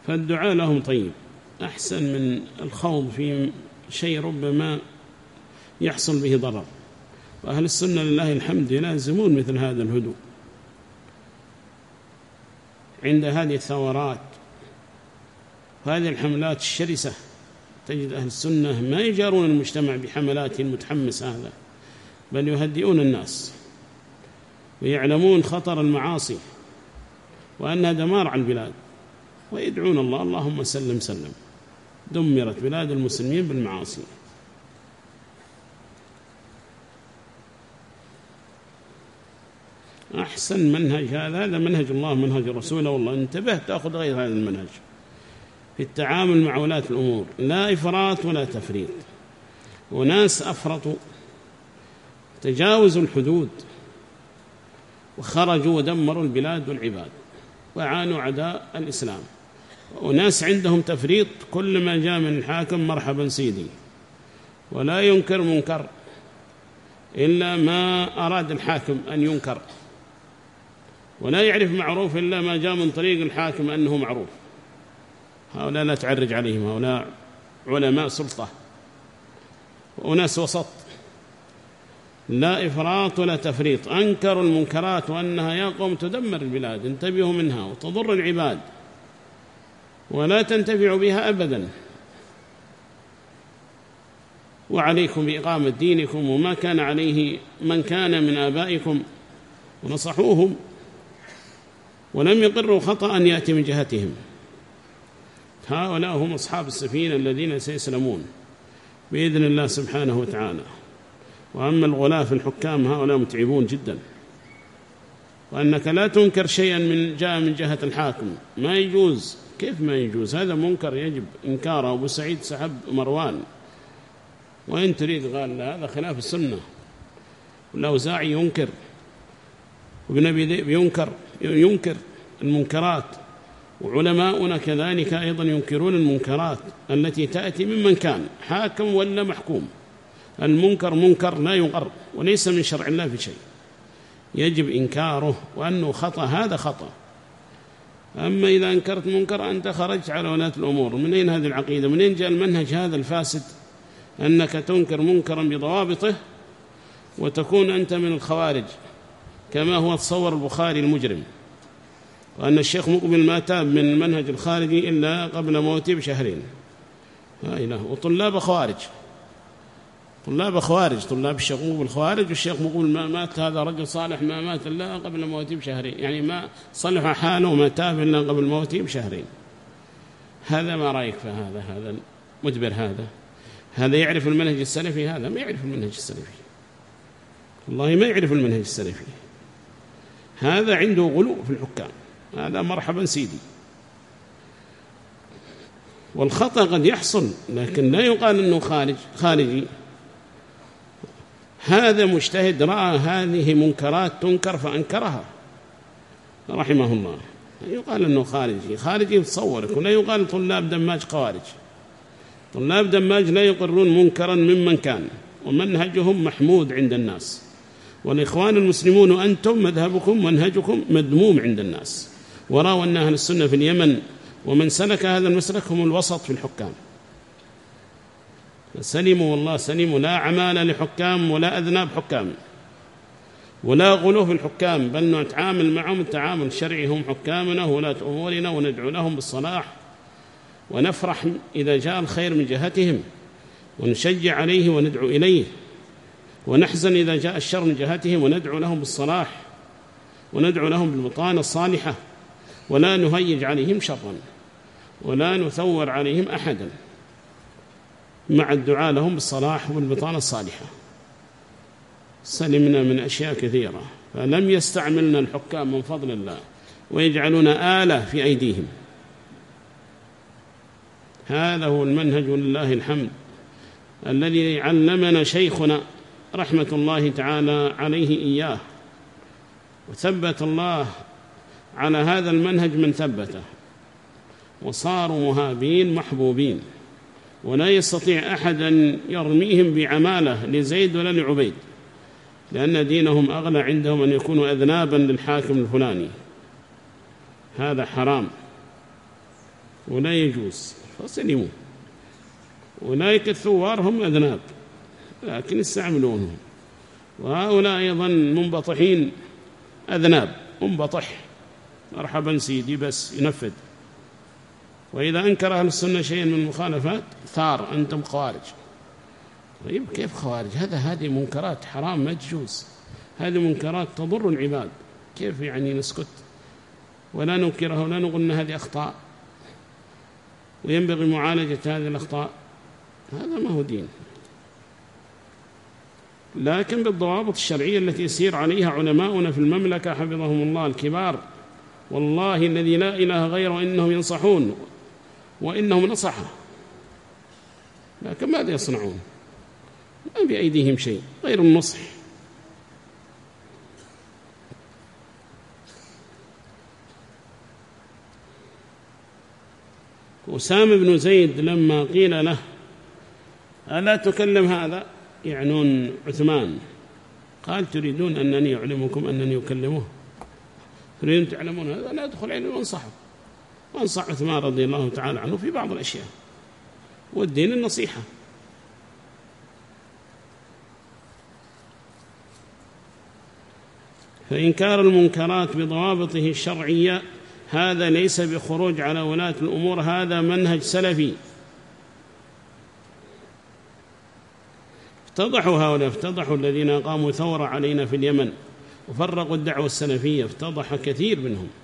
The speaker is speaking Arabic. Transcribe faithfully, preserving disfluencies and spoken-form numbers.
فالدعاء لهم طيب أحسن من الخوض في شيء ربما يحصل به ضرر. وأهل السنة لله الحمد يلازمون مثل هذا الهدوء عند هذه الثورات وهذه الحملات الشرسة. تجد أهل السنة ما يجارون المجتمع بحملات متحمسة هذا، بل يهدئون الناس ويعلمون خطر المعاصي وأنها دمار على البلاد، ويدعون الله اللهم سلم سلم. دمرت بلاد المسلمين بالمعاصي. أحسن منهج هذا هذا منهج الله منهج رسوله. والله انتبه تأخذ غير هذا المنهج في التعامل مع ولاة الأمور، لا إفراط ولا تفريط. وناس أفرطوا تجاوزوا الحدود وخرجوا ودمروا البلاد والعباد وعانوا عداء الإسلام. وناس عندهم تفريط، كل ما جاء من الحاكم مرحبا سيدي، ولا ينكر منكر إلا ما أراد الحاكم أن ينكر، ولا يعرف معروف إلا ما جاء من طريق الحاكم أنه معروف. هؤلاء لا تعرج عليهم، هؤلاء علماء سلطة وناس وسط، لا إفراط ولا تفريط. أنكروا المنكرات وأنها يا قوم تدمر البلاد، انتبهوا منها وتضر العباد ولا تنتفعوا بها أبدا، وعليكم بإقامة دينكم وما كان عليه من كان من آبائكم، ونصحوهم ولم يقروا خطأ يأتي من جهتهم. هؤلاء هم أصحاب السفينة الذين سيسلمون بإذن الله سبحانه وتعالى. وأما الغلاة في الحكام هؤلاء متعبون جدا. وأنك لا تنكر شيئا من جاء من جهة الحاكم، ما يجوز. كيف ما يجوز؟ هذا منكر يجب إنكاره. أبو سعيد سحب مروان، وإن تريد قال لا هذا خلاف السنة. والأوزاعي ينكر، وابن أبي ذئب ينكر ينكر المنكرات، وعلماؤنا كذلك أيضا ينكرون المنكرات التي تأتي ممن كان حاكم ولا محكوم. المنكر منكر لا يقر وليس من شرع الله في شيء، يجب إنكاره وأنه خطأ، هذا خطأ. أما إذا أنكرت منكر أنت خرجت على ولاة الأمور. منين هذه العقيدة؟ منين جاء المنهج هذا الفاسد أنك تنكر منكرا بضوابطه وتكون أنت من الخوارج كما هو تصور البخاري المجرم، وأن الشيخ مقبل ما تاب من المنهج الخارجي إلا قبل موته بشهرين. لا إله. وطلاب خوارج، طلاب خوارج، طلاب الشيخ مقبل خوارج، والشيخ مقبل ما مات هذا رجل صالح ما مات إلا قبل موته بشهرين، يعني ما صلح حاله وما تاب إلا قبل موته بشهرين. هذا ما رأيك في هذا؟ هذا مدبر، هذا هذا يعرف المنهج السلفي؟ هذا ما يعرف المنهج السلفي، والله ما يعرف المنهج السلفي. هذا عنده غلو في الحكام، هذا مرحبا سيدي. والخطأ قد يحصل لكن لا يقال أنه خارج خارجي. هذا مجتهد رأى هذه منكرات تنكر فأنكرها رحمه الله، يقال أنه خارجي. خارجي يتصورك، ولا يقال طلاب دماج خوارج. طلاب دماج لا يقرون منكرا ممن كان، ومنهجهم محمود عند الناس. والإخوان المسلمون وأنتم مذهبكم منهجكم مذموم عند الناس. ورأوا أن أهل السنة في اليمن ومن سلك هذا المسلك هم الوسط في الحكام، سلموا والله سلموا، لا عمال لحكام ولا أذناب حكام ولا غلو في الحكام، بل نتعامل معهم التعامل الشرعي. هم حكامنا ولاة أمورنا، وندعو لهم بالصلاح، ونفرح إذا جاء الخير من جهتهم، ونشجع عليه وندعو إليه، ونحزن إذا جاء الشر من جهتهم، وندعو لهم بالصلاح، وندعو لهم بالبطانة الصالحة، ولا نهيج عليهم شرا، ولا نثور عليهم أحدا، مع الدعاء لهم بالصلاح والبطانة الصالحة. سلمنا من أشياء كثيرة، فلم يستعملنا الحكام من فضل الله ويجعلنا آلة في أيديهم. هذا هو المنهج ولله الحمد الذي علمنا شيخنا رحمة الله تعالى عليه إياه، وثبت الله على هذا المنهج من ثبته، وصاروا مهابين محبوبين، ولا يستطيع أحد أن يرميهم بعمالة لزيد ولا لعبيد، لأن دينهم أغلى عندهم أن يكونوا أذنابا للحاكم الفلاني. هذا حرام. ولا يجوز، فسلموا. أولئك الثوار هم أذناب لكن يستعملونهم، وهؤلاء أيضا منبطحين أذناب، منبطح مرحبا سيدي بس ينفذ. وإذا أنكر أهل السنة شيئا من المخالفات ثار أنتم خوارج. طيب كيف خوارج؟ هذا هذه منكرات حرام ما تجوز، هذه منكرات تضر العباد، كيف يعني نسكت ولا ننكرها ولا نقول أن هذه أخطاء وينبغي معالجة هذه الأخطاء؟ هذا ما هو دين. لكن بالضوابط الشرعية التي يسير عليها علماؤنا في المملكة حفظهم الله الكبار، والله الذي لا إله غيره إنهم ينصحون وإنهم نصحوا، لكن ماذا يصنعون؟ ما بأيديهم شيء غير النصح. أسامة بن زيد لما قيل له ألا تكلم هذا يعنون عثمان، قال تريدون أنني أعلمكم أنني أكلمه؟ تريدون تعلمون هذا؟ لا أدخل عليه وانصحه، وانصح عثمان رضي الله تعالى عنه في بعض الأشياء، والدين النصيحة. فإنكار المنكرات بضوابطه الشرعية هذا ليس بخروج على ولاة الأمور، هذا منهج سلفي. افتضحوا هؤلاء، افتضحوا الذين قاموا ثورة علينا في اليمن وفرقوا الدعوة السلفية، افتضح كثير منهم.